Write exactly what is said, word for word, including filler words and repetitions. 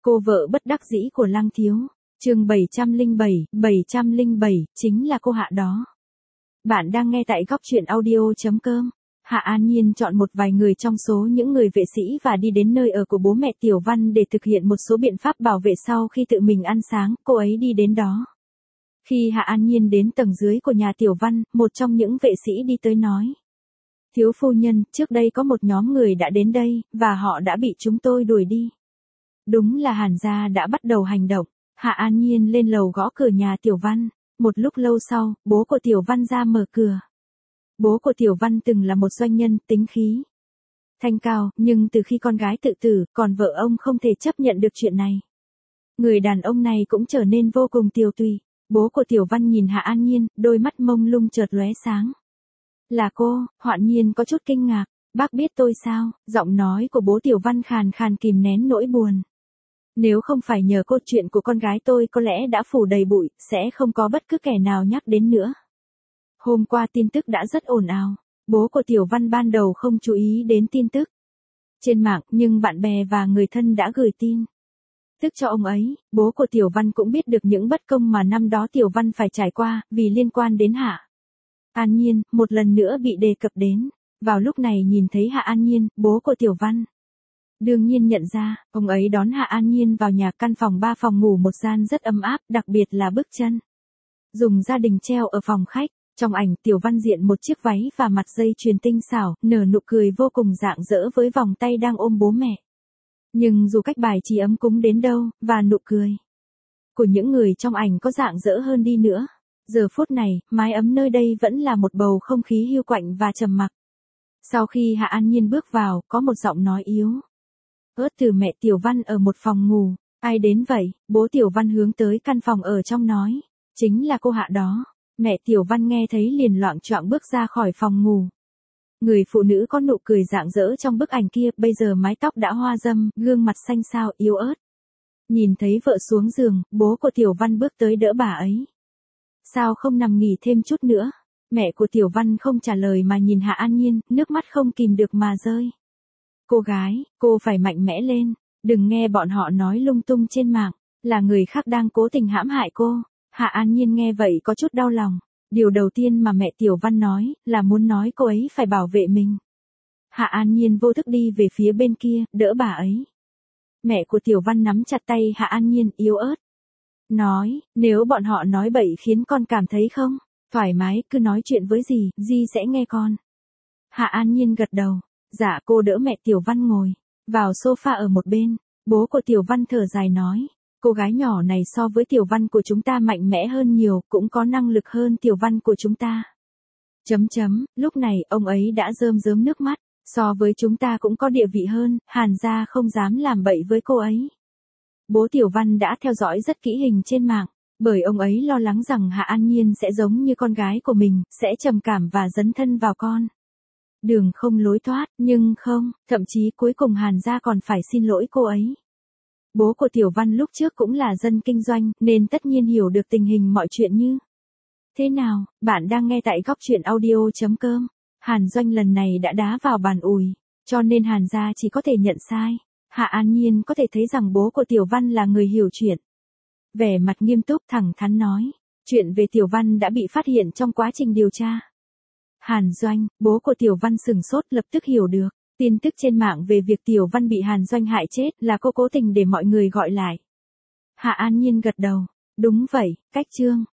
Cô vợ bất đắc dĩ của Lăng Thiếu. Chương bảy trăm lẻ bảy, bảy trăm lẻ bảy, chính là cô Hạ đó. Bạn đang nghe tại góc truyện audio chấm com. Hạ An Nhiên chọn một vài người trong số những người vệ sĩ và đi đến nơi ở của bố mẹ Tiểu Văn để thực hiện một số biện pháp bảo vệ sau khi tự mình ăn sáng, cô ấy đi đến đó. Khi Hạ An Nhiên đến tầng dưới của nhà Tiểu Văn, một trong những vệ sĩ đi tới nói. Thiếu phu nhân, trước đây có một nhóm người đã đến đây, và họ đã bị chúng tôi đuổi đi. Đúng là Hàn gia đã bắt đầu hành động. Hạ An Nhiên lên lầu gõ cửa nhà Tiểu Văn. Một lúc lâu sau, bố của Tiểu Văn ra mở cửa. Bố của Tiểu Văn từng là một doanh nhân, tính khí thanh cao, nhưng từ khi con gái tự tử, còn vợ ông không thể chấp nhận được chuyện này. Người đàn ông này cũng trở nên vô cùng tiều tụy. Bố của Tiểu Văn nhìn Hạ An Nhiên, đôi mắt mông lung chợt lóe sáng. Là cô, Hoạn Nhiên có chút kinh ngạc. Bác biết tôi sao? Giọng nói của bố Tiểu Văn khàn khàn kìm nén nỗi buồn. Nếu không phải nhờ cô, chuyện của con gái tôi có lẽ đã phủ đầy bụi, sẽ không có bất cứ kẻ nào nhắc đến nữa. Hôm qua tin tức đã rất ồn ào. Bố của Tiểu Văn ban đầu không chú ý đến tin tức trên mạng, nhưng bạn bè và người thân đã gửi tin tức cho ông ấy. Bố của Tiểu Văn cũng biết được những bất công mà năm đó Tiểu Văn phải trải qua, vì liên quan đến Hạ An Nhiên, một lần nữa bị đề cập đến. Vào lúc này nhìn thấy Hạ An Nhiên, bố của Tiểu Văn đương nhiên nhận ra, ông ấy đón Hạ An Nhiên vào nhà. Căn phòng ba phòng ngủ một gian rất ấm áp, đặc biệt là bức chân dùng gia đình treo ở phòng khách. Trong ảnh Tiểu Văn diện một chiếc váy và mặt dây chuyền tinh xảo, nở nụ cười vô cùng rạng rỡ với vòng tay đang ôm bố mẹ. Nhưng dù cách bài trí ấm cúng đến đâu, và nụ cười của những người trong ảnh có rạng rỡ hơn đi nữa, giờ phút này, mái ấm nơi đây vẫn là một bầu không khí hiu quạnh và trầm mặc. Sau khi Hạ An Nhiên bước vào, có một giọng nói yếu ớt từ mẹ Tiểu Văn ở một phòng ngủ. Ai đến vậy? Bố Tiểu Văn hướng tới căn phòng ở trong nói. Chính là cô Hạ đó. Mẹ Tiểu Văn nghe thấy liền loạng choạng bước ra khỏi phòng ngủ. Người phụ nữ có nụ cười rạng rỡ trong bức ảnh kia, bây giờ mái tóc đã hoa râm, gương mặt xanh xao, yếu ớt. Nhìn thấy vợ xuống giường, bố của Tiểu Văn bước tới đỡ bà ấy. Sao không nằm nghỉ thêm chút nữa? Mẹ của Tiểu Văn không trả lời mà nhìn Hạ An Nhiên, nước mắt không kìm được mà rơi. Cô gái, cô phải mạnh mẽ lên, đừng nghe bọn họ nói lung tung trên mạng, là người khác đang cố tình hãm hại cô. Hạ An Nhiên nghe vậy có chút đau lòng. Điều đầu tiên mà mẹ Tiểu Văn nói, là muốn nói cô ấy phải bảo vệ mình. Hạ An Nhiên vô thức đi về phía bên kia, đỡ bà ấy. Mẹ của Tiểu Văn nắm chặt tay Hạ An Nhiên, yếu ớt nói, nếu bọn họ nói bậy khiến con cảm thấy không thoải mái, cứ nói chuyện với dì, dì sẽ nghe con. Hạ An Nhiên gật đầu. Dạ. Cô đỡ mẹ Tiểu Văn ngồi vào sofa ở một bên. Bố của Tiểu Văn thở dài nói, cô gái nhỏ này so với Tiểu Văn của chúng ta mạnh mẽ hơn nhiều, cũng có năng lực hơn Tiểu Văn của chúng ta. Chấm chấm, lúc này ông ấy đã rơm rớm nước mắt, so với chúng ta cũng có địa vị hơn, Hàn gia không dám làm bậy với cô ấy. Bố Tiểu Văn đã theo dõi rất kỹ hình trên mạng, bởi ông ấy lo lắng rằng Hạ An Nhiên sẽ giống như con gái của mình, sẽ trầm cảm và dấn thân vào con đường không lối thoát, nhưng không, thậm chí cuối cùng Hàn gia còn phải xin lỗi cô ấy. Bố của Tiểu Văn lúc trước cũng là dân kinh doanh, nên tất nhiên hiểu được tình hình mọi chuyện như thế nào. Bạn đang nghe tại góc truyện audio chấm com. Hàn Doanh lần này đã đá vào bàn ủi, cho nên Hàn gia chỉ có thể nhận sai. Hạ An Nhiên có thể thấy rằng bố của Tiểu Văn là người hiểu chuyện. Vẻ mặt nghiêm túc thẳng thắn nói, chuyện về Tiểu Văn đã bị phát hiện trong quá trình điều tra. Hàn Doanh, bố của Tiểu Văn sừng sốt, lập tức hiểu được. Tin tức trên mạng về việc Tiểu Văn bị Hàn Doanh hại chết là cô cố tình để mọi người gọi lại. Hạ An Nhiên gật đầu. Đúng vậy, cách chương.